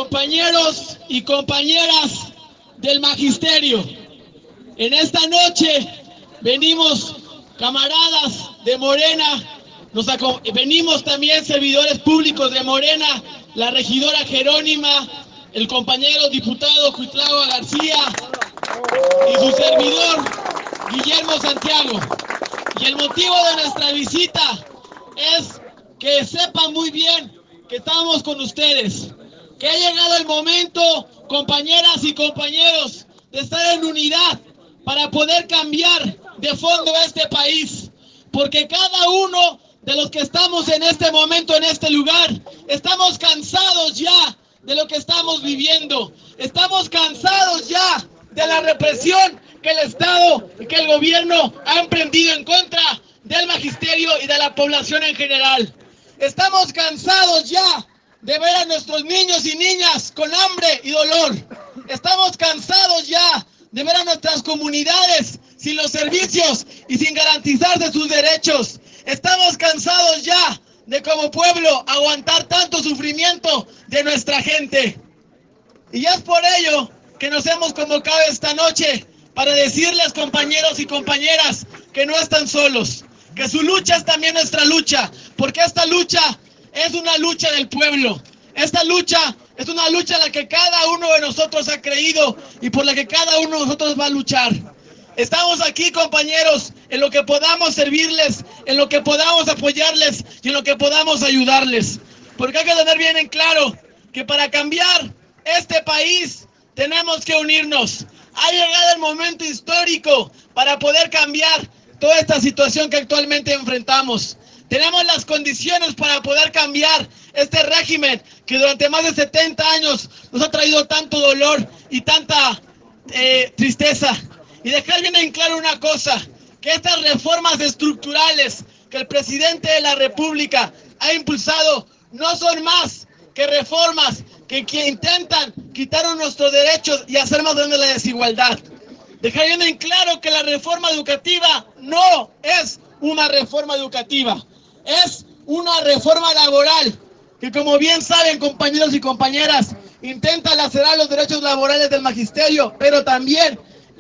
Compañeros y compañeras del magisterio, en esta noche venimos camaradas de Morena, venimos también servidores públicos de Morena, la regidora Jerónima, el compañero diputado Cuitlahua García y su servidor Guillermo Santiago. Y el motivo de nuestra visita es que sepan muy bien que estamos con ustedes, que ha llegado el momento, compañeras y compañeros, de estar en unidad para poder cambiar de fondo este país, porque cada uno de los que estamos en este momento, en este lugar, estamos cansados ya de lo que estamos viviendo, estamos cansados ya de la represión que el Estado y que el gobierno ha emprendido en contra del magisterio y de la población en general. Estamos cansados ya de ver a nuestros niños y niñas con hambre y dolor. Estamos cansados ya de ver a nuestras comunidades sin los servicios y sin garantizarse sus derechos. Estamos cansados ya de como pueblo aguantar tanto sufrimiento de nuestra gente. Y es por ello que nos hemos convocado esta noche para decirles, compañeros y compañeras, que no están solos, que su lucha es también nuestra lucha, porque esta lucha es una lucha del pueblo. Esta lucha es una lucha en la que cada uno de nosotros ha creído y por la que cada uno de nosotros va a luchar. Estamos aquí, compañeros, en lo que podamos servirles, en lo que podamos apoyarles y en lo que podamos ayudarles. Porque hay que tener bien en claro que para cambiar este país tenemos que unirnos. Ha llegado el momento histórico para poder cambiar toda esta situación que actualmente enfrentamos. Tenemos las condiciones para poder cambiar este régimen que durante más de 70 años nos ha traído tanto dolor y tanta tristeza. Y dejar bien en claro una cosa, que estas reformas estructurales que el presidente de la República ha impulsado no son más que reformas que intentan quitar nuestros derechos y hacer más grande la desigualdad. Dejar bien en claro que la reforma educativa no es una reforma educativa, es una reforma laboral que, como bien saben, compañeros y compañeras, intenta lacerar los derechos laborales del magisterio, pero también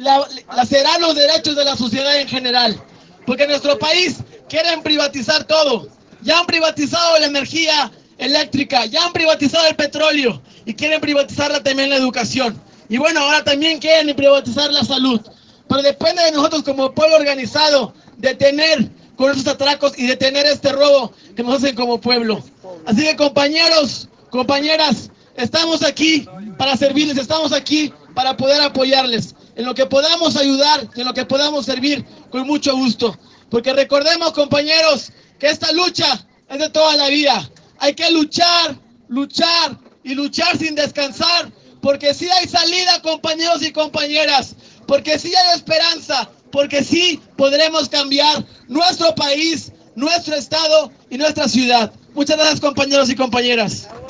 lacerar los derechos de la sociedad en general. Porque en nuestro país quieren privatizar todo. Ya han privatizado la energía eléctrica, ya han privatizado el petróleo y quieren privatizar también la educación. Y bueno, ahora también quieren privatizar la salud. Pero depende de nosotros como pueblo organizado detener con esos atracos y detener este robo que nos hacen como pueblo. Así que, compañeros, compañeras, estamos aquí para servirles, estamos aquí para poder apoyarles. En lo que podamos ayudar, en lo que podamos servir, con mucho gusto. Porque recordemos, compañeros, que esta lucha es de toda la vida. Hay que luchar, luchar y luchar sin descansar, porque sí hay salida, compañeros y compañeras, porque sí hay esperanza, porque sí podremos cambiar nuestro país, nuestro estado y nuestra ciudad. Muchas gracias, compañeros y compañeras.